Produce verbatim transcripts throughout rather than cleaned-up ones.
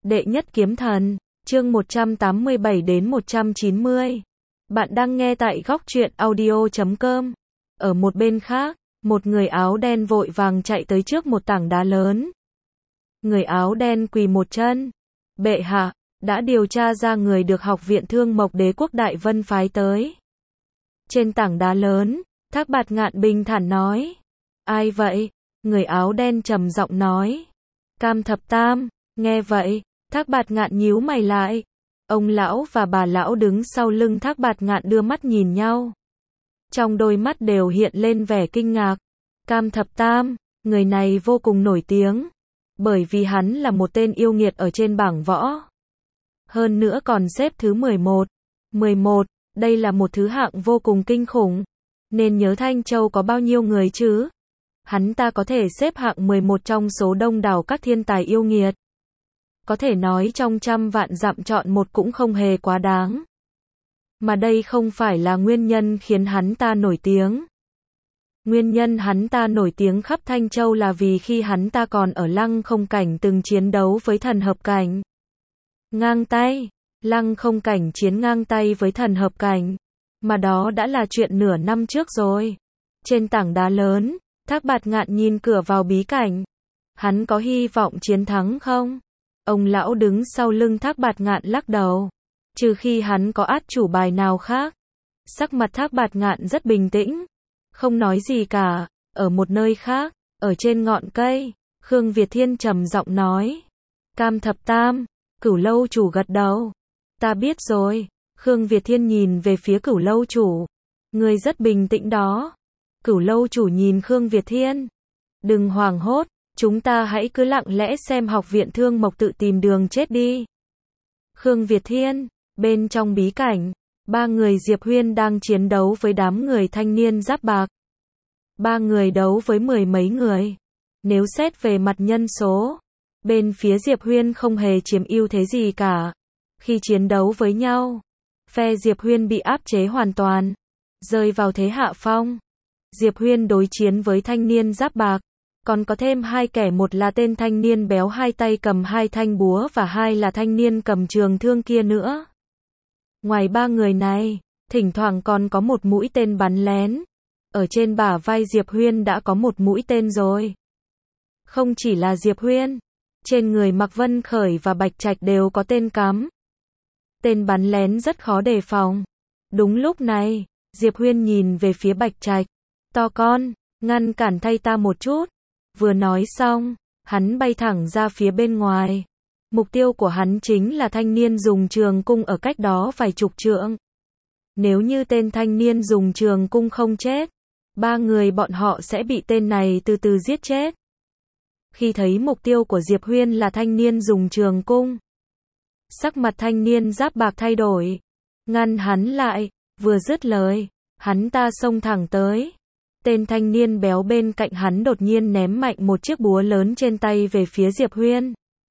Đệ nhất kiếm thần, chương một trăm tám mươi bảy đến một trăm chín mươi. Bạn đang nghe tại góc truyện audio chấm com. Ở một bên khác, một người áo đen vội vàng chạy tới trước một tảng đá lớn. Người áo đen quỳ một chân. Bệ hạ, đã điều tra ra người được Học viện Thương Mộc Đế quốc Đại Vân phái tới. Trên tảng đá lớn, Thác Bạt Ngạn bình thản nói. Ai vậy? Người áo đen trầm giọng nói. Cam Thập Tam. Nghe vậy, Thác Bạt Ngạn nhíu mày lại. Ông lão và bà lão đứng sau lưng Thác Bạt Ngạn đưa mắt nhìn nhau. Trong đôi mắt đều hiện lên vẻ kinh ngạc. Cam Thập Tam, người này vô cùng nổi tiếng. Bởi vì hắn là một tên yêu nghiệt ở trên bảng võ. Hơn nữa còn xếp thứ mười một. mười một, đây là một thứ hạng vô cùng kinh khủng. Nên nhớ Thanh Châu có bao nhiêu người chứ? Hắn ta có thể xếp hạng mười một trong số đông đảo các thiên tài yêu nghiệt. Có thể nói trong trăm vạn dặm chọn một cũng không hề quá đáng. Mà đây không phải là nguyên nhân khiến hắn ta nổi tiếng. Nguyên nhân hắn ta nổi tiếng khắp Thanh Châu là vì khi hắn ta còn ở Lăng Không Cảnh từng chiến đấu với thần hợp cảnh. Ngang tay, Lăng Không Cảnh chiến ngang tay với thần hợp cảnh. Mà đó đã là chuyện nửa năm trước rồi. Trên tảng đá lớn, Thác Bạt Ngạn nhìn cửa vào bí cảnh. Hắn có hy vọng chiến thắng không? Ông lão đứng sau lưng Thác Bạt Ngạn lắc đầu. Trừ khi hắn có át chủ bài nào khác. Sắc mặt Thác Bạt Ngạn rất bình tĩnh. Không nói gì cả. Ở một nơi khác, ở trên ngọn cây, Khương Việt Thiên trầm giọng nói. Cam Thập Tam, Cửu Lâu chủ gật đầu. Ta biết rồi. Khương Việt Thiên nhìn về phía Cửu Lâu chủ. Người rất bình tĩnh đó. Cửu Lâu chủ nhìn Khương Việt Thiên. Đừng hoảng hốt. Chúng ta hãy cứ lặng lẽ xem Học viện Thương Mộc tự tìm đường chết đi. Khương Việt Thiên, bên trong bí cảnh, ba người Diệp Huyên đang chiến đấu với đám người thanh niên giáp bạc. Ba người đấu với mười mấy người. Nếu xét về mặt nhân số, bên phía Diệp Huyên không hề chiếm ưu thế gì cả. Khi chiến đấu với nhau, phe Diệp Huyên bị áp chế hoàn toàn, rơi vào thế hạ phong. Diệp Huyên đối chiến với thanh niên giáp bạc. Còn có thêm hai kẻ, một là tên thanh niên béo hai tay cầm hai thanh búa và hai là thanh niên cầm trường thương kia nữa. Ngoài ba người này, thỉnh thoảng còn có một mũi tên bắn lén. Ở trên bả vai Diệp Huyên đã có một mũi tên rồi. Không chỉ là Diệp Huyên, trên người Mạc Vân Khởi và Bạch Trạch đều có tên cắm. Tên bắn lén rất khó đề phòng. Đúng lúc này, Diệp Huyên nhìn về phía Bạch Trạch. To con, ngăn cản thay ta một chút. Vừa nói xong, hắn bay thẳng ra phía bên ngoài. Mục tiêu của hắn chính là thanh niên dùng trường cung ở cách đó vài chục trượng. Nếu như tên thanh niên dùng trường cung không chết, ba người bọn họ sẽ bị tên này từ từ giết chết. Khi thấy mục tiêu của Diệp Huyên là thanh niên dùng trường cung, sắc mặt thanh niên giáp bạc thay đổi. Ngăn hắn lại, vừa dứt lời, hắn ta xông thẳng tới. Tên thanh niên béo bên cạnh hắn đột nhiên ném mạnh một chiếc búa lớn trên tay về phía Diệp Huyên.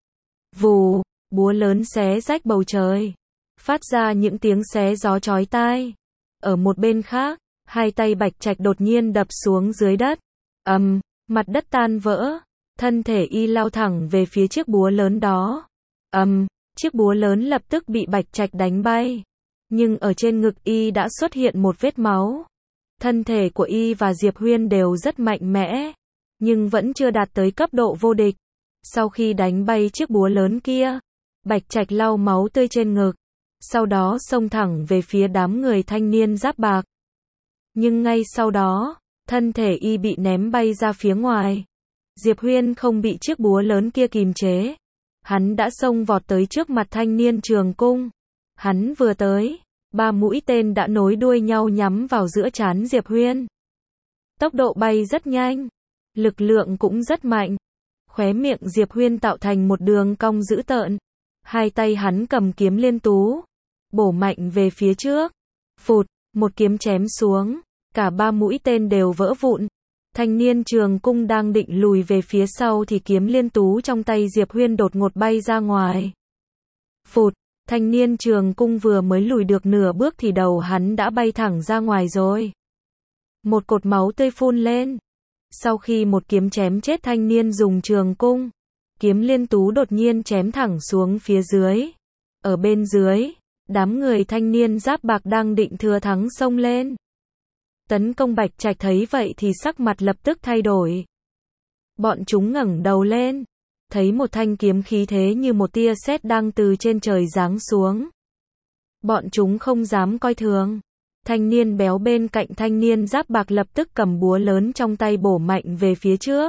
Vù, búa lớn xé rách bầu trời, phát ra những tiếng xé gió chói tai. Ở một bên khác, hai tay Bạch Trạch đột nhiên đập xuống dưới đất. Ầm, um, mặt đất tan vỡ, thân thể y lao thẳng về phía chiếc búa lớn đó. Ầm, um, chiếc búa lớn lập tức bị Bạch Trạch đánh bay. Nhưng ở trên ngực y đã xuất hiện một vết máu. Thân thể của y và Diệp Huyên đều rất mạnh mẽ, nhưng vẫn chưa đạt tới cấp độ vô địch. Sau khi đánh bay chiếc búa lớn kia, Bạch Trạch lau máu tươi trên ngực, sau đó xông thẳng về phía đám người thanh niên giáp bạc. Nhưng ngay sau đó, thân thể y bị ném bay ra phía ngoài. Diệp Huyên không bị chiếc búa lớn kia kìm chế. Hắn đã xông vọt tới trước mặt thanh niên trường cung. Hắn vừa tới, ba mũi tên đã nối đuôi nhau nhắm vào giữa trán Diệp Huyên. Tốc độ bay rất nhanh, lực lượng cũng rất mạnh. Khóe miệng Diệp Huyên tạo thành một đường cong dữ tợn. Hai tay hắn cầm kiếm liên tú, bổ mạnh về phía trước. Phụt, một kiếm chém xuống, cả ba mũi tên đều vỡ vụn. Thanh niên trường cung đang định lùi về phía sau thì kiếm liên tú trong tay Diệp Huyên đột ngột bay ra ngoài. Phụt. Thanh niên trường cung vừa mới lùi được nửa bước thì đầu hắn đã bay thẳng ra ngoài rồi. Một cột máu tươi phun lên. Sau khi một kiếm chém chết thanh niên dùng trường cung, kiếm liên tú đột nhiên chém thẳng xuống phía dưới. Ở bên dưới, đám người thanh niên giáp bạc đang định thừa thắng xông lên. Tấn công Bạch Trạch thấy vậy thì sắc mặt lập tức thay đổi. Bọn chúng ngẩng đầu lên, thấy một thanh kiếm khí thế như một tia sét đang từ trên trời giáng xuống. Bọn chúng không dám coi thường. Thanh niên béo bên cạnh thanh niên giáp bạc lập tức cầm búa lớn trong tay bổ mạnh về phía trước.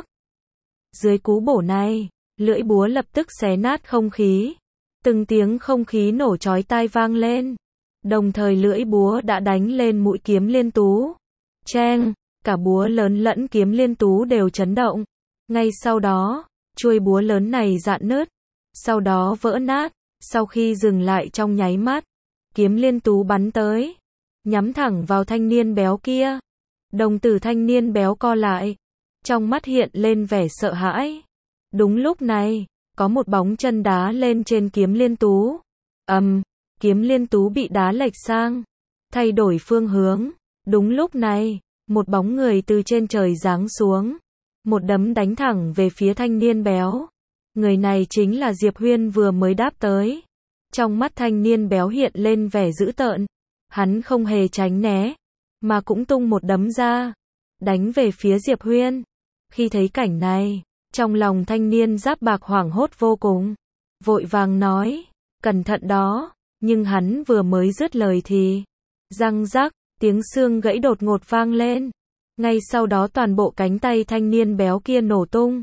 Dưới cú bổ này, lưỡi búa lập tức xé nát không khí. Từng tiếng không khí nổ chói tai vang lên. Đồng thời lưỡi búa đã đánh lên mũi kiếm liên tú. Cheng, cả búa lớn lẫn kiếm liên tú đều chấn động. Ngay sau đó, chuôi búa lớn này rạn nứt, sau đó vỡ nát. Sau khi dừng lại trong nháy mắt, kiếm liên tú bắn tới, nhắm thẳng vào thanh niên béo kia. Đồng tử thanh niên béo co lại, trong mắt hiện lên vẻ sợ hãi. Đúng lúc này, có một bóng chân đá lên trên kiếm liên tú. Ầm, um, kiếm liên tú bị đá lệch sang, thay đổi phương hướng. Đúng lúc này, một bóng người từ trên trời giáng xuống, một đấm đánh thẳng về phía thanh niên béo. Người này chính là Diệp Huyên vừa mới đáp tới. Trong mắt thanh niên béo hiện lên vẻ dữ tợn. Hắn không hề tránh né, mà cũng tung một đấm ra, đánh về phía Diệp Huyên. Khi thấy cảnh này, trong lòng thanh niên giáp bạc hoảng hốt vô cùng, vội vàng nói, cẩn thận đó, nhưng hắn vừa mới dứt lời thì, răng rắc, tiếng xương gãy đột ngột vang lên. Ngay sau đó toàn bộ cánh tay thanh niên béo kia nổ tung.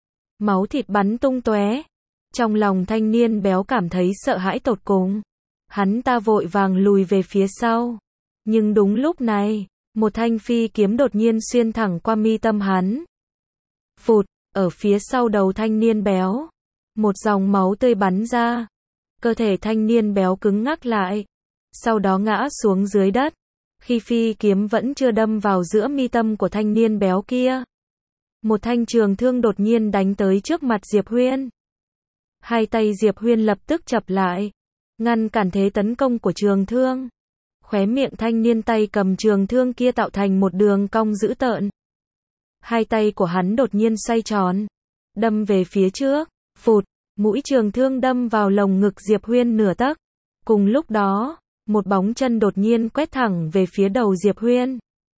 Máu thịt bắn tung tóe. Trong lòng thanh niên béo cảm thấy sợ hãi tột cùng. Hắn ta vội vàng lùi về phía sau. Nhưng đúng lúc này, một thanh phi kiếm đột nhiên xuyên thẳng qua mi tâm hắn. Phụt, ở phía sau đầu thanh niên béo, một dòng máu tươi bắn ra. Cơ thể thanh niên béo cứng ngắc lại, sau đó ngã xuống dưới đất. Khi phi kiếm vẫn chưa đâm vào giữa mi tâm của thanh niên béo kia, một thanh trường thương đột nhiên đánh tới trước mặt Diệp Huyên. Hai tay Diệp Huyên lập tức chập lại, ngăn cản thế tấn công của trường thương. Khóe miệng thanh niên tay cầm trường thương kia tạo thành một đường cong dữ tợn. Hai tay của hắn đột nhiên xoay tròn, đâm về phía trước. Phụt, mũi trường thương đâm vào lồng ngực Diệp Huyên nửa tấc. Cùng lúc đó, một bóng chân đột nhiên quét thẳng về phía đầu Diệp Huyên.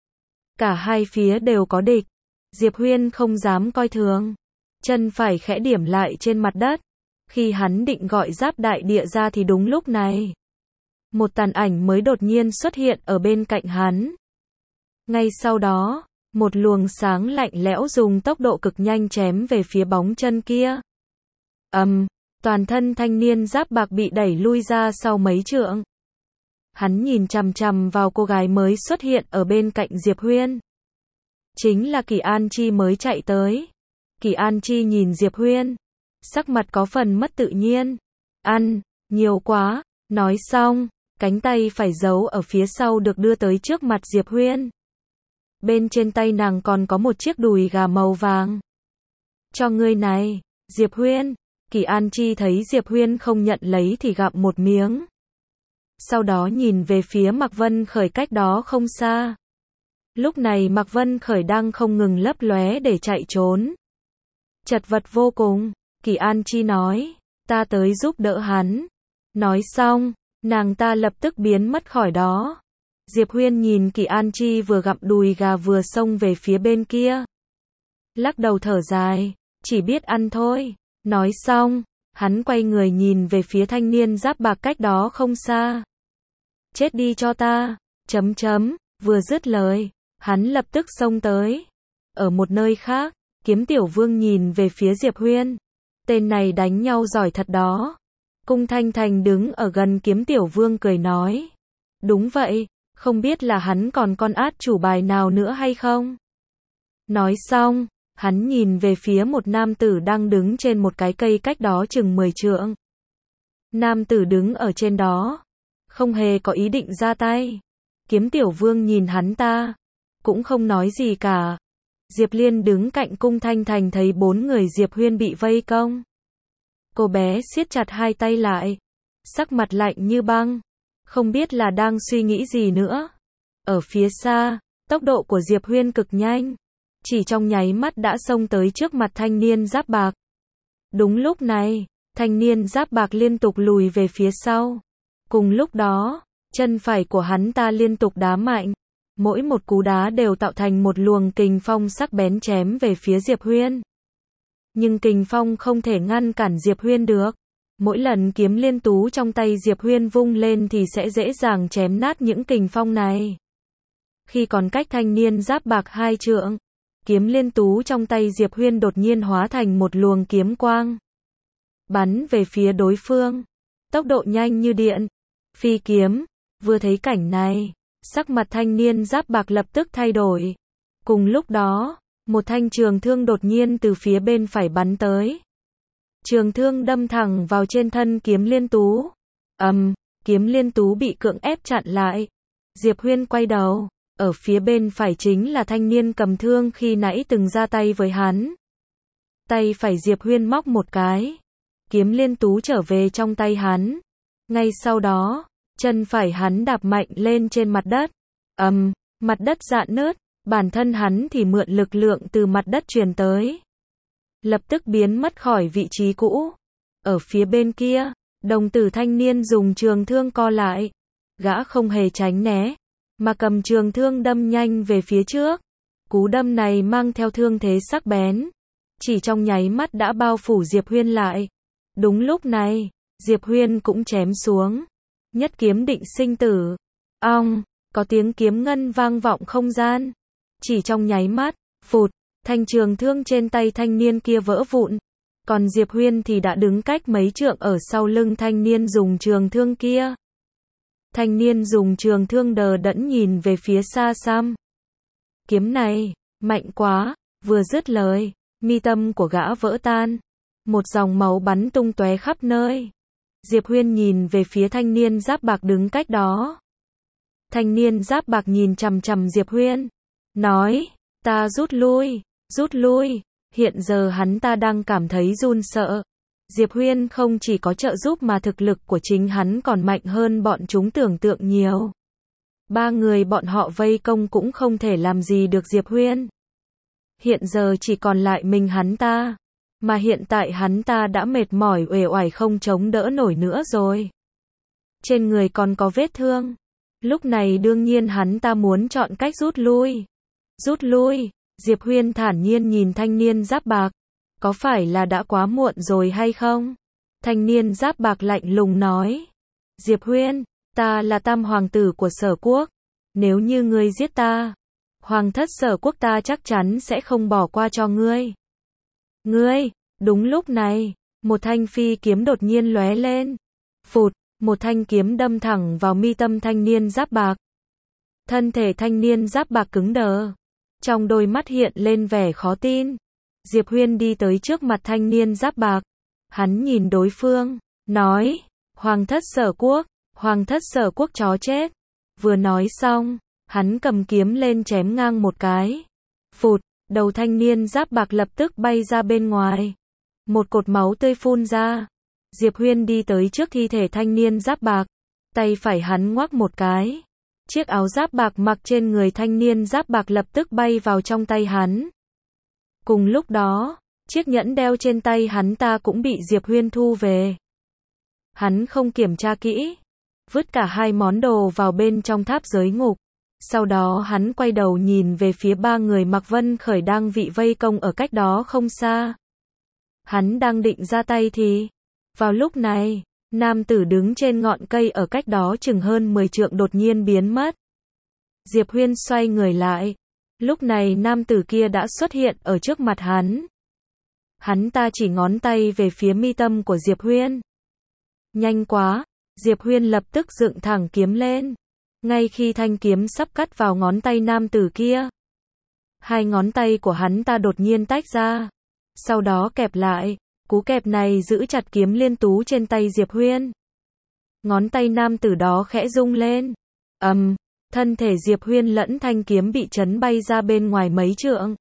Cả hai phía đều có địch. Diệp Huyên không dám coi thường, chân phải khẽ điểm lại trên mặt đất. Khi hắn định gọi Giáp Đại Địa ra thì đúng lúc này, một tàn ảnh mới đột nhiên xuất hiện ở bên cạnh hắn. Ngay sau đó, một luồng sáng lạnh lẽo dùng tốc độ cực nhanh chém về phía bóng chân kia. Ầm, um, toàn thân thanh niên giáp bạc bị đẩy lui ra sau mấy trượng. Hắn nhìn chằm chằm vào cô gái mới xuất hiện ở bên cạnh Diệp Huyên. Chính là Kỳ An Chi mới chạy tới. Kỳ An Chi nhìn Diệp Huyên, sắc mặt có phần mất tự nhiên. Ăn, nhiều quá, nói xong, cánh tay phải giấu ở phía sau được đưa tới trước mặt Diệp Huyên. Bên trên tay nàng còn có một chiếc đùi gà màu vàng. Cho ngươi này, Diệp Huyên. Kỳ An Chi thấy Diệp Huyên không nhận lấy thì gặm một miếng. Sau đó nhìn về phía Mạc Vân Khởi cách đó không xa. Lúc này Mạc Vân Khởi đang không ngừng lấp lóe để chạy trốn. Chật vật vô cùng, Kỳ An Chi nói, ta tới giúp đỡ hắn. Nói xong, nàng ta lập tức biến mất khỏi đó. Diệp Huyên nhìn Kỳ An Chi vừa gặm đùi gà vừa xông về phía bên kia. Lắc đầu thở dài, chỉ biết ăn thôi. Nói xong, hắn quay người nhìn về phía thanh niên giáp bạc cách đó không xa. Chết đi cho ta, chấm chấm, vừa dứt lời, hắn lập tức xông tới. Ở một nơi khác, Kiếm Tiểu Vương nhìn về phía Diệp Huyên. Tên này đánh nhau giỏi thật đó. Cung Thanh Thành đứng ở gần Kiếm Tiểu Vương cười nói. Đúng vậy, không biết là hắn còn con át chủ bài nào nữa hay không? Nói xong, hắn nhìn về phía một nam tử đang đứng trên một cái cây cách đó chừng mười trượng. Nam tử đứng ở trên đó, không hề có ý định ra tay. Kiếm Tiểu Vương nhìn hắn ta, cũng không nói gì cả. Diệp Liên đứng cạnh Cung Thanh Thành thấy bốn người Diệp Huyên bị vây công. Cô bé siết chặt hai tay lại, sắc mặt lạnh như băng, không biết là đang suy nghĩ gì nữa. Ở phía xa, tốc độ của Diệp Huyên cực nhanh, chỉ trong nháy mắt đã xông tới trước mặt thanh niên giáp bạc. Đúng lúc này, thanh niên giáp bạc liên tục lùi về phía sau. Cùng lúc đó, chân phải của hắn ta liên tục đá mạnh. Mỗi một cú đá đều tạo thành một luồng kình phong sắc bén chém về phía Diệp Huyên. Nhưng kình phong không thể ngăn cản Diệp Huyên được. Mỗi lần kiếm liên tú trong tay Diệp Huyên vung lên thì sẽ dễ dàng chém nát những kình phong này. Khi còn cách thanh niên giáp bạc hai trượng, kiếm liên tú trong tay Diệp Huyên đột nhiên hóa thành một luồng kiếm quang. Bắn về phía đối phương. Tốc độ nhanh như điện. Phi kiếm. Vừa thấy cảnh này, sắc mặt thanh niên giáp bạc lập tức thay đổi. Cùng lúc đó, một thanh trường thương đột nhiên từ phía bên phải bắn tới. Trường thương đâm thẳng vào trên thân kiếm liên tú. Ầm, um, kiếm liên tú bị cưỡng ép chặn lại. Diệp Huyên quay đầu, ở phía bên phải chính là thanh niên cầm thương khi nãy từng ra tay với hắn. Tay phải Diệp Huyên móc một cái, kiếm liên tú trở về trong tay hắn. Ngay sau đó, chân phải hắn đạp mạnh lên trên mặt đất. Ầm, um, mặt đất rạn nứt, bản thân hắn thì mượn lực lượng từ mặt đất truyền tới. Lập tức biến mất khỏi vị trí cũ. Ở phía bên kia, đồng tử thanh niên dùng trường thương co lại. Gã không hề tránh né, mà cầm trường thương đâm nhanh về phía trước. Cú đâm này mang theo thương thế sắc bén. Chỉ trong nháy mắt đã bao phủ Diệp Huyên lại. Đúng lúc này, Diệp Huyên cũng chém xuống. Nhất kiếm định sinh tử. Ong, có tiếng kiếm ngân vang vọng không gian. Chỉ trong nháy mắt, phụt, thanh trường thương trên tay thanh niên kia vỡ vụn. Còn Diệp Huyên thì đã đứng cách mấy trượng ở sau lưng thanh niên dùng trường thương kia. Thanh niên dùng trường thương đờ đẫn nhìn về phía xa xăm. Kiếm này, mạnh quá, vừa dứt lời, mi tâm của gã vỡ tan. Một dòng máu bắn tung tóe khắp nơi. Diệp Huyên nhìn về phía thanh niên giáp bạc đứng cách đó. Thanh niên giáp bạc nhìn chằm chằm Diệp Huyên. Nói, ta rút lui, rút lui. Hiện giờ hắn ta đang cảm thấy run sợ. Diệp Huyên không chỉ có trợ giúp mà thực lực của chính hắn còn mạnh hơn bọn chúng tưởng tượng nhiều. Ba người bọn họ vây công cũng không thể làm gì được Diệp Huyên. Hiện giờ chỉ còn lại mình hắn ta. Mà hiện tại hắn ta đã mệt mỏi uể oải không chống đỡ nổi nữa rồi. Trên người còn có vết thương. Lúc này đương nhiên hắn ta muốn chọn cách rút lui. Rút lui, Diệp Huyên thản nhiên nhìn thanh niên giáp bạc. Có phải là đã quá muộn rồi hay không? Thanh niên giáp bạc lạnh lùng nói. Diệp Huyên, ta là tam hoàng tử của Sở Quốc. Nếu như ngươi giết ta, hoàng thất Sở Quốc ta chắc chắn sẽ không bỏ qua cho ngươi. Ngươi, đúng lúc này, một thanh phi kiếm đột nhiên lóe lên. Phụt, một thanh kiếm đâm thẳng vào mi tâm thanh niên giáp bạc. Thân thể thanh niên giáp bạc cứng đờ. Trong đôi mắt hiện lên vẻ khó tin. Diệp Huyên đi tới trước mặt thanh niên giáp bạc. Hắn nhìn đối phương, nói, hoàng thất Sở Quốc, hoàng thất Sở Quốc chó chết. Vừa nói xong, hắn cầm kiếm lên chém ngang một cái. Phụt, đầu thanh niên giáp bạc lập tức bay ra bên ngoài. Một cột máu tươi phun ra. Diệp Huyên đi tới trước thi thể thanh niên giáp bạc. Tay phải hắn ngoắc một cái. Chiếc áo giáp bạc mặc trên người thanh niên giáp bạc lập tức bay vào trong tay hắn. Cùng lúc đó, chiếc nhẫn đeo trên tay hắn ta cũng bị Diệp Huyên thu về. Hắn không kiểm tra kỹ, vứt cả hai món đồ vào bên trong tháp giới ngục. Sau đó hắn quay đầu nhìn về phía ba người Mạc Vân Khởi đang vị vây công ở cách đó không xa. Hắn đang định ra tay thì, vào lúc này, nam tử đứng trên ngọn cây ở cách đó chừng hơn mười trượng đột nhiên biến mất. Diệp Huyên xoay người lại. Lúc này nam tử kia đã xuất hiện ở trước mặt hắn. Hắn ta chỉ ngón tay về phía mi tâm của Diệp Huyên. Nhanh quá, Diệp Huyên lập tức dựng thẳng kiếm lên. Ngay khi thanh kiếm sắp cắt vào ngón tay nam tử kia, hai ngón tay của hắn ta đột nhiên tách ra. Sau đó kẹp lại, cú kẹp này giữ chặt kiếm liên tú trên tay Diệp Huyên. Ngón tay nam tử đó khẽ rung lên. Ầm, um, thân thể Diệp Huyên lẫn thanh kiếm bị chấn bay ra bên ngoài mấy trượng.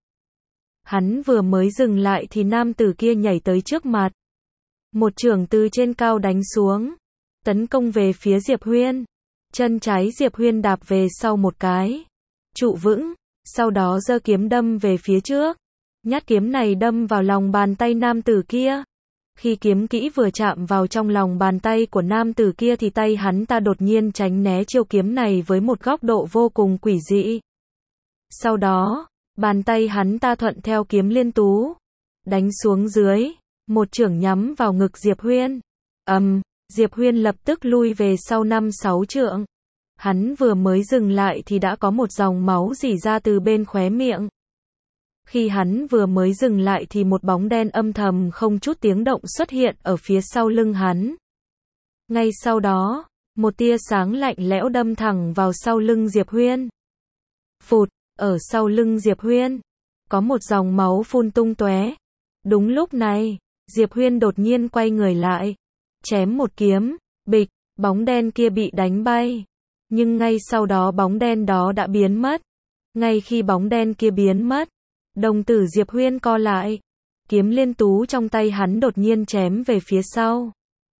Hắn vừa mới dừng lại thì nam tử kia nhảy tới trước mặt. Một chưởng từ trên cao đánh xuống, tấn công về phía Diệp Huyên. Chân trái Diệp Huyên đạp về sau một cái, trụ vững, sau đó giơ kiếm đâm về phía trước. Nhát kiếm này đâm vào lòng bàn tay nam tử kia. Khi kiếm kỹ vừa chạm vào trong lòng bàn tay của nam tử kia thì tay hắn ta đột nhiên tránh né chiêu kiếm này với một góc độ vô cùng quỷ dị. Sau đó, bàn tay hắn ta thuận theo kiếm liên tú, đánh xuống dưới, một chưởng nhắm vào ngực Diệp Huyên. Ầm, um, Diệp Huyên lập tức lui về sau năm sáu trượng. Hắn vừa mới dừng lại thì đã có một dòng máu rỉ ra từ bên khóe miệng. Khi hắn vừa mới dừng lại thì một bóng đen âm thầm không chút tiếng động xuất hiện ở phía sau lưng hắn. Ngay sau đó, một tia sáng lạnh lẽo đâm thẳng vào sau lưng Diệp Huyên. Phụt, ở sau lưng Diệp Huyên, có một dòng máu phun tung tóe. Đúng lúc này, Diệp Huyên đột nhiên quay người lại, chém một kiếm, bịch, bóng đen kia bị đánh bay. Nhưng ngay sau đó bóng đen đó đã biến mất. Ngay khi bóng đen kia biến mất, đồng tử Diệp Huyên co lại. Kiếm liên tú trong tay hắn đột nhiên chém về phía sau.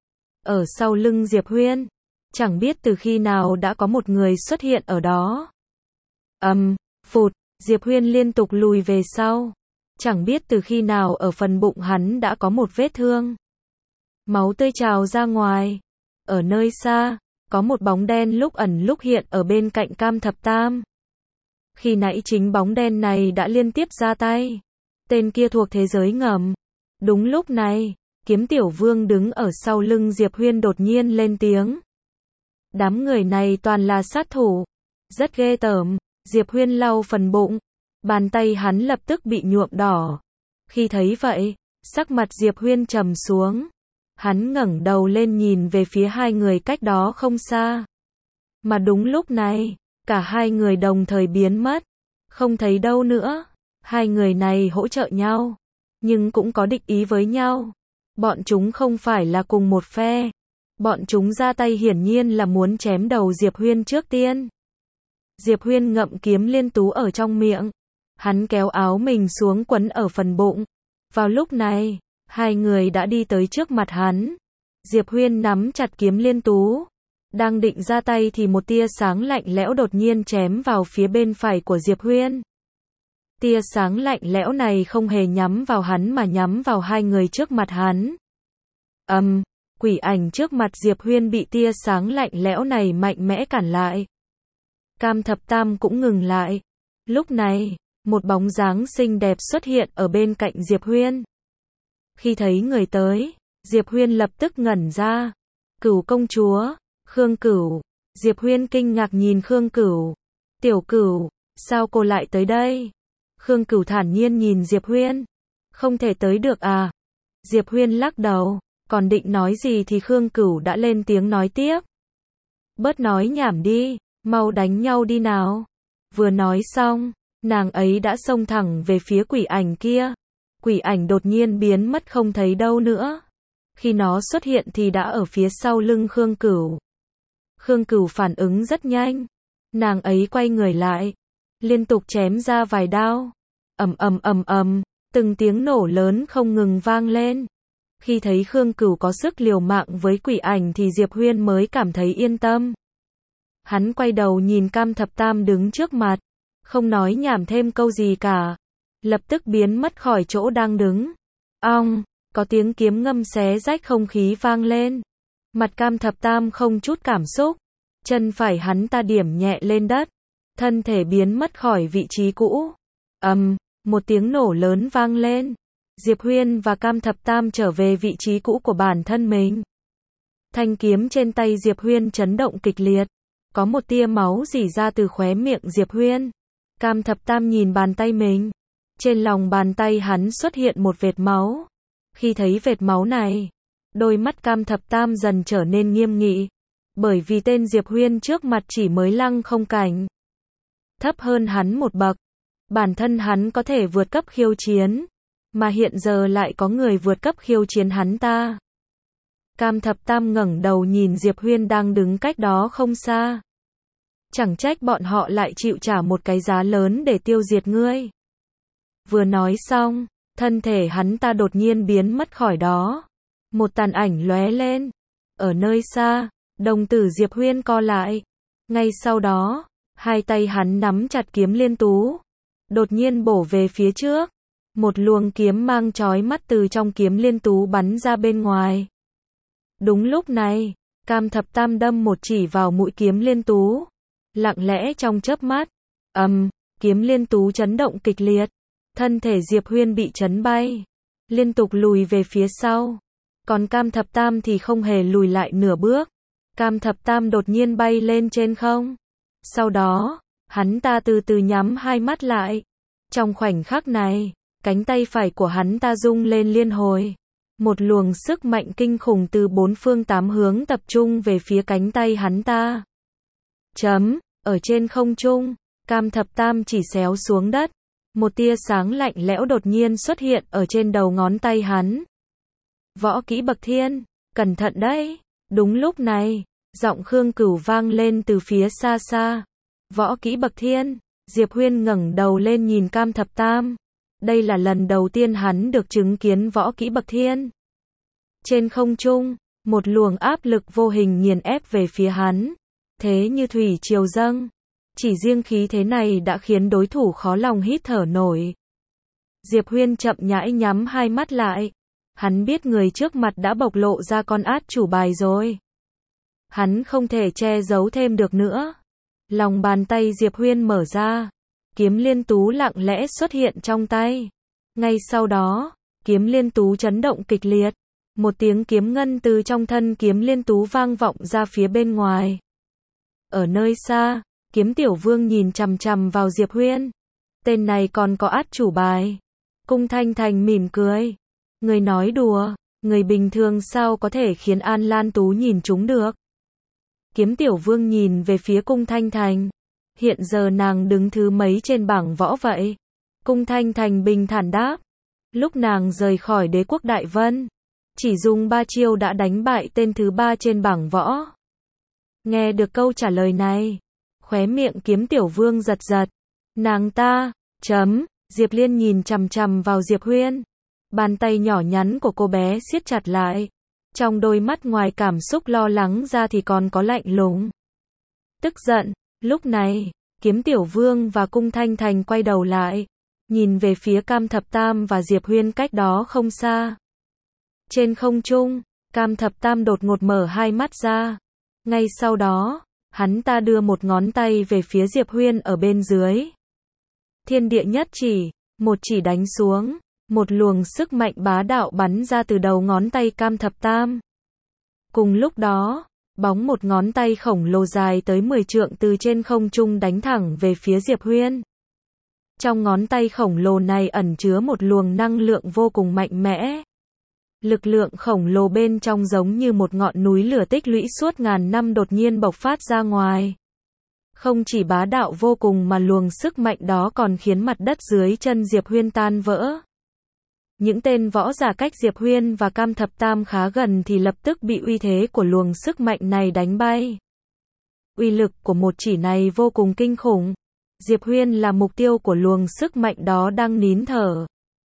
Ở sau lưng Diệp Huyên, chẳng biết từ khi nào đã có một người xuất hiện ở đó. Ầm, um, phụt, Diệp Huyên liên tục lùi về sau. Chẳng biết từ khi nào ở phần bụng hắn đã có một vết thương. Máu tươi trào ra ngoài. Ở nơi xa, có một bóng đen lúc ẩn lúc hiện ở bên cạnh Cam Thập Tam. Khi nãy chính bóng đen này đã liên tiếp ra tay. Tên kia thuộc thế giới ngầm. Đúng lúc này, Kiếm Tiểu Vương đứng ở sau lưng Diệp Huyên đột nhiên lên tiếng. Đám người này toàn là sát thủ. Rất ghê tởm. Diệp Huyên lau phần bụng. Bàn tay hắn lập tức bị nhuộm đỏ. Khi thấy vậy, sắc mặt Diệp Huyên trầm xuống. Hắn ngẩng đầu lên nhìn về phía hai người cách đó không xa. Mà đúng lúc này, cả hai người đồng thời biến mất. Không thấy đâu nữa. Hai người này hỗ trợ nhau, nhưng cũng có địch ý với nhau. Bọn chúng không phải là cùng một phe. Bọn chúng ra tay hiển nhiên là muốn chém đầu Diệp Huyên trước tiên. Diệp Huyên ngậm kiếm liên tú ở trong miệng. Hắn kéo áo mình xuống quấn ở phần bụng. Vào lúc này, hai người đã đi tới trước mặt hắn. Diệp Huyên nắm chặt kiếm liên tú. Đang định ra tay thì một tia sáng lạnh lẽo đột nhiên chém vào phía bên phải của Diệp Huyên. Tia sáng lạnh lẽo này không hề nhắm vào hắn mà nhắm vào hai người trước mặt hắn. Ầm, um, quỷ ảnh trước mặt Diệp Huyên bị tia sáng lạnh lẽo này mạnh mẽ cản lại. Cam Thập Tam cũng ngừng lại. Lúc này, một bóng dáng xinh đẹp xuất hiện ở bên cạnh Diệp Huyên. Khi thấy người tới, Diệp Huyên lập tức ngẩn ra. Cửu công chúa, Khương Cửu. Diệp Huyên kinh ngạc nhìn Khương Cửu. Tiểu Cửu, sao cô lại tới đây? Khương Cửu thản nhiên nhìn Diệp Huyên. Không thể tới được à? Diệp Huyên lắc đầu, còn định nói gì thì Khương Cửu đã lên tiếng nói tiếp. Bớt nói nhảm đi, mau đánh nhau đi nào. Vừa nói xong, nàng ấy đã xông thẳng về phía quỷ ảnh kia. Quỷ ảnh đột nhiên biến mất không thấy đâu nữa. Khi nó xuất hiện thì đã ở phía sau lưng Khương Cửu. Khương Cửu phản ứng rất nhanh. Nàng ấy quay người lại, liên tục chém ra vài đao. Ầm ầm ầm ầm, từng tiếng nổ lớn không ngừng vang lên. Khi thấy Khương Cửu có sức liều mạng với quỷ ảnh thì Diệp Huyên mới cảm thấy yên tâm. Hắn quay đầu nhìn Cam Thập Tam đứng trước mặt, không nói nhảm thêm câu gì cả, lập tức biến mất khỏi chỗ đang đứng. Ong, có tiếng kiếm ngâm xé rách không khí vang lên. Mặt Cam Thập Tam không chút cảm xúc, chân phải hắn ta điểm nhẹ lên đất, thân thể biến mất khỏi vị trí cũ. Ầm, um, một tiếng nổ lớn vang lên. Diệp Huyên và Cam Thập Tam trở về vị trí cũ của bản thân mình. Thanh kiếm trên tay Diệp Huyên chấn động kịch liệt, có một tia máu rỉ ra từ khóe miệng Diệp Huyên. Cam Thập Tam nhìn bàn tay mình, trên lòng bàn tay hắn xuất hiện một vệt máu. Khi thấy vệt máu này, đôi mắt Cam Thập Tam dần trở nên nghiêm nghị, bởi vì tên Diệp Huyên trước mặt chỉ mới lăng không cảnh, thấp hơn hắn một bậc. Bản thân hắn có thể vượt cấp khiêu chiến, mà hiện giờ lại có người vượt cấp khiêu chiến hắn ta. Cam Thập Tam ngẩng đầu nhìn Diệp Huyên đang đứng cách đó không xa. Chẳng trách bọn họ lại chịu trả một cái giá lớn để tiêu diệt ngươi. Vừa nói xong, thân thể hắn ta đột nhiên biến mất khỏi đó. Một tàn ảnh lóe lên. Ở nơi xa, đồng tử Diệp Huyên co lại. Ngay sau đó, hai tay hắn nắm chặt kiếm liên tú, đột nhiên bổ về phía trước. Một luồng kiếm mang chói mắt từ trong kiếm liên tú bắn ra bên ngoài. Đúng lúc này, Cam Thập Tam đâm một chỉ vào mũi kiếm liên tú. Lặng lẽ trong chớp mắt, ầm, um, kiếm liên tú chấn động kịch liệt. Thân thể Diệp Huyên bị chấn bay, liên tục lùi về phía sau. Còn Cam Thập Tam thì không hề lùi lại nửa bước. Cam Thập Tam đột nhiên bay lên trên không. Sau đó, hắn ta từ từ nhắm hai mắt lại. Trong khoảnh khắc này, cánh tay phải của hắn ta rung lên liên hồi. Một luồng sức mạnh kinh khủng từ bốn phương tám hướng tập trung về phía cánh tay hắn ta. Chấm, ở trên không trung, Cam Thập Tam chỉ xéo xuống đất. Một tia sáng lạnh lẽo đột nhiên xuất hiện ở trên đầu ngón tay hắn. Võ kỹ bậc thiên, cẩn thận đấy. Đúng lúc này, giọng Khương Cửu vang lên từ phía xa xa. Võ kỹ bậc thiên, Diệp Huyên ngẩng đầu lên nhìn Cam Thập Tam. Đây là lần đầu tiên hắn được chứng kiến võ kỹ bậc thiên. Trên không trung, một luồng áp lực vô hình nghiền ép về phía hắn. Thế như thủy triều dâng. Chỉ riêng khí thế này đã khiến đối thủ khó lòng hít thở nổi. Diệp Huyên chậm nhãi nhắm hai mắt lại. Hắn biết người trước mặt đã bộc lộ ra con át chủ bài rồi. Hắn không thể che giấu thêm được nữa. Lòng bàn tay Diệp Huyên mở ra. Kiếm liên tú lặng lẽ xuất hiện trong tay. Ngay sau đó, kiếm liên tú chấn động kịch liệt. Một tiếng kiếm ngân từ trong thân kiếm liên tú vang vọng ra phía bên ngoài. Ở nơi xa, Kiếm Tiểu Vương nhìn chằm chằm vào Diệp Huyên. Tên này còn có át chủ bài. Cung Thanh Thành mỉm cười. Người nói đùa, người bình thường sao có thể khiến An Lan Tú nhìn chúng được. Kiếm Tiểu Vương nhìn về phía Cung Thanh Thành. Hiện giờ nàng đứng thứ mấy trên bảng võ vậy? Cung Thanh Thành bình thản đáp. Lúc nàng rời khỏi đế quốc Đại Vân, chỉ dùng ba chiêu đã đánh bại tên thứ ba trên bảng võ. Nghe được câu trả lời này, khóe miệng Kiếm Tiểu Vương giật giật. Nàng ta, chấm, Diệp Liên nhìn chằm chằm vào Diệp Huyên. Bàn tay nhỏ nhắn của cô bé siết chặt lại. Trong đôi mắt ngoài cảm xúc lo lắng ra thì còn có lạnh lùng. Tức giận, lúc này, Kiếm Tiểu Vương và Cung Thanh Thành quay đầu lại. Nhìn về phía Cam Thập Tam và Diệp Huyên cách đó không xa. Trên không trung, Cam Thập Tam đột ngột mở hai mắt ra. Ngay sau đó, hắn ta đưa một ngón tay về phía Diệp Huyên ở bên dưới. Thiên địa nhất chỉ, một chỉ đánh xuống, một luồng sức mạnh bá đạo bắn ra từ đầu ngón tay Cam Thập Tam. Cùng lúc đó, bóng một ngón tay khổng lồ dài tới mười trượng từ trên không trung đánh thẳng về phía Diệp Huyên. Trong ngón tay khổng lồ này ẩn chứa một luồng năng lượng vô cùng mạnh mẽ. Lực lượng khổng lồ bên trong giống như một ngọn núi lửa tích lũy suốt ngàn năm đột nhiên bộc phát ra ngoài. Không chỉ bá đạo vô cùng mà luồng sức mạnh đó còn khiến mặt đất dưới chân Diệp Huyên tan vỡ. Những tên võ giả cách Diệp Huyên và Cam Thập Tam khá gần thì lập tức bị uy thế của luồng sức mạnh này đánh bay. Uy lực của một chỉ này vô cùng kinh khủng. Diệp Huyên là mục tiêu của luồng sức mạnh đó đang nín thở.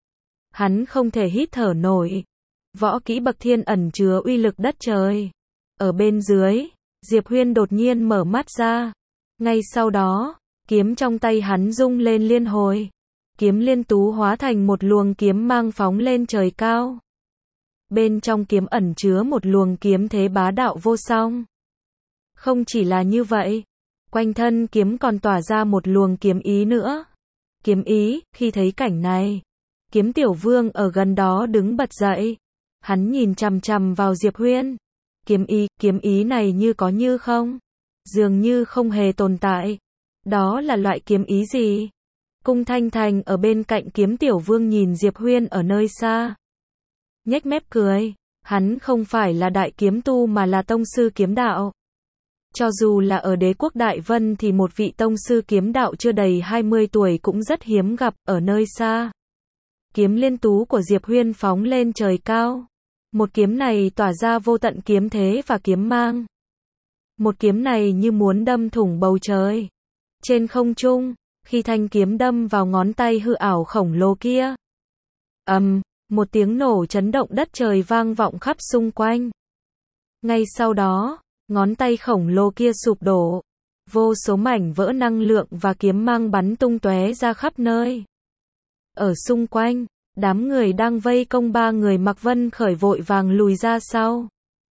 Hắn không thể hít thở nổi. Võ kỹ bậc thiên ẩn chứa uy lực đất trời. Ở bên dưới, Diệp Huyên đột nhiên mở mắt ra. Ngay sau đó, kiếm trong tay hắn rung lên liên hồi. Kiếm liên tú hóa thành một luồng kiếm mang phóng lên trời cao. Bên trong kiếm ẩn chứa một luồng kiếm thế bá đạo vô song. Không chỉ là như vậy, quanh thân kiếm còn tỏa ra một luồng kiếm ý nữa. Kiếm ý, khi thấy cảnh này, Kiếm Tiểu Vương ở gần đó đứng bật dậy. Hắn nhìn chằm chằm vào Diệp Huyên. Kiếm ý, kiếm ý này như có như không. Dường như không hề tồn tại. Đó là loại kiếm ý gì? Cung Thanh Thành ở bên cạnh Kiếm Tiểu Vương nhìn Diệp Huyên ở nơi xa. Nhếch mép cười. Hắn không phải là đại kiếm tu mà là tông sư kiếm đạo. Cho dù là ở đế quốc Đại Vân thì một vị tông sư kiếm đạo chưa đầy hai mươi tuổi cũng rất hiếm gặp ở nơi xa. Kiếm liên tú của Diệp Huyên phóng lên trời cao. Một kiếm này tỏa ra vô tận kiếm thế và kiếm mang. Một kiếm này như muốn đâm thủng bầu trời. Trên không trung, khi thanh kiếm đâm vào ngón tay hư ảo khổng lồ kia. Ầm, um, một tiếng nổ chấn động đất trời vang vọng khắp xung quanh. Ngay sau đó, ngón tay khổng lồ kia sụp đổ. Vô số mảnh vỡ năng lượng và kiếm mang bắn tung tóe ra khắp nơi. Ở xung quanh, Đám người đang vây công ba người mặc Vân Khởi vội vàng lùi ra sau,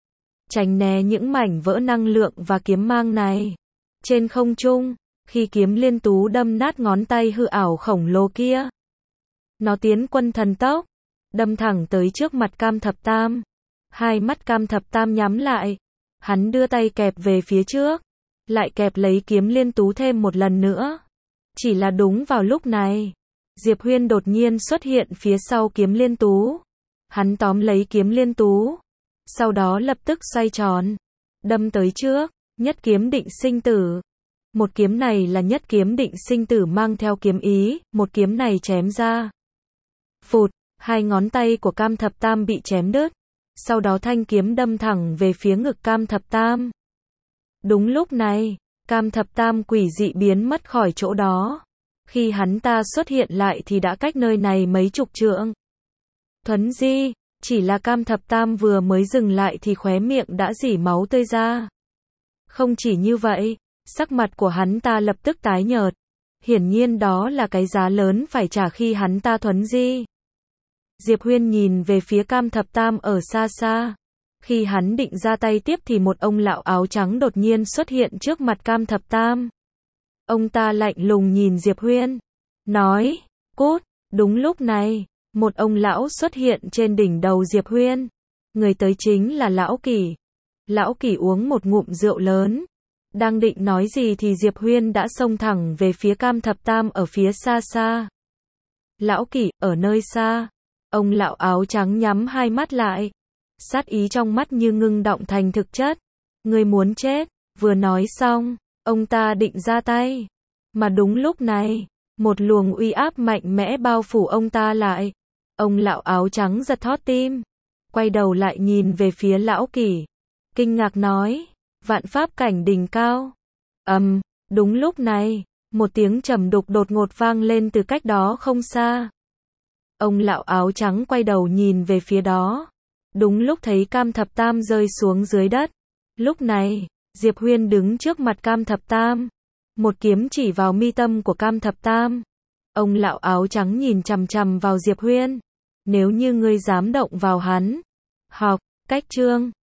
tránh né những mảnh vỡ năng lượng và kiếm mang này. Trên không trung, khi kiếm liên tú đâm nát ngón tay hư ảo khổng lồ kia, nó tiến quân thần tốc, đâm thẳng tới trước mặt Cam Thập Tam. Hai mắt Cam Thập Tam nhắm lại, hắn đưa tay kẹp về phía trước, lại kẹp lấy kiếm liên tú thêm một lần nữa. Chỉ là đúng vào lúc này, Diệp Huyên đột nhiên xuất hiện phía sau kiếm liên tú. Hắn tóm lấy kiếm liên tú, sau đó lập tức xoay tròn, đâm tới trước, nhất kiếm định sinh tử. Một kiếm này là nhất kiếm định sinh tử mang theo kiếm ý, một kiếm này chém ra. Phụt, hai ngón tay của Cam Thập Tam bị chém đứt, sau đó thanh kiếm đâm thẳng về phía ngực Cam Thập Tam. Đúng lúc này, Cam Thập Tam quỷ dị biến mất khỏi chỗ đó. Khi hắn ta xuất hiện lại thì đã cách nơi này mấy chục trượng. Thuấn di, chỉ là Cam Thập Tam vừa mới dừng lại thì khóe miệng đã rỉ máu tươi ra. Không chỉ như vậy, sắc mặt của hắn ta lập tức tái nhợt. Hiển nhiên đó là cái giá lớn phải trả khi hắn ta thuấn di. Diệp Huyên nhìn về phía Cam Thập Tam ở xa xa. Khi hắn định ra tay tiếp thì một ông lão áo trắng đột nhiên xuất hiện trước mặt Cam Thập Tam. Ông ta lạnh lùng nhìn Diệp Huyên, nói, cút. Đúng lúc này, một ông lão xuất hiện trên đỉnh đầu Diệp Huyên. Người tới chính là Lão Kỷ. Lão Kỷ uống một ngụm rượu lớn. Đang định nói gì thì Diệp Huyên đã xông thẳng về phía Cam Thập Tam ở phía xa xa. Lão Kỷ, ở nơi xa, ông lão áo trắng nhắm hai mắt lại. Sát ý trong mắt như ngưng động thành thực chất. Ngươi muốn chết, vừa nói xong, ông ta định ra tay. Mà đúng lúc này, một luồng uy áp mạnh mẽ bao phủ ông ta lại. Ông lão áo trắng giật thót tim, quay đầu lại nhìn về phía Lão Kỷ, kinh ngạc nói, vạn pháp cảnh đỉnh cao. Ầm, um, đúng lúc này, một tiếng trầm đục đột ngột vang lên từ cách đó không xa. Ông lão áo trắng quay đầu nhìn về phía đó, đúng lúc thấy Cam Thập Tam rơi xuống dưới đất. Lúc này, Diệp Huyên đứng trước mặt Cam Thập Tam, một kiếm chỉ vào mi tâm của Cam Thập Tam. Ông lão áo trắng nhìn chằm chằm vào Diệp Huyên, nếu như ngươi dám động vào hắn. Học, cách chương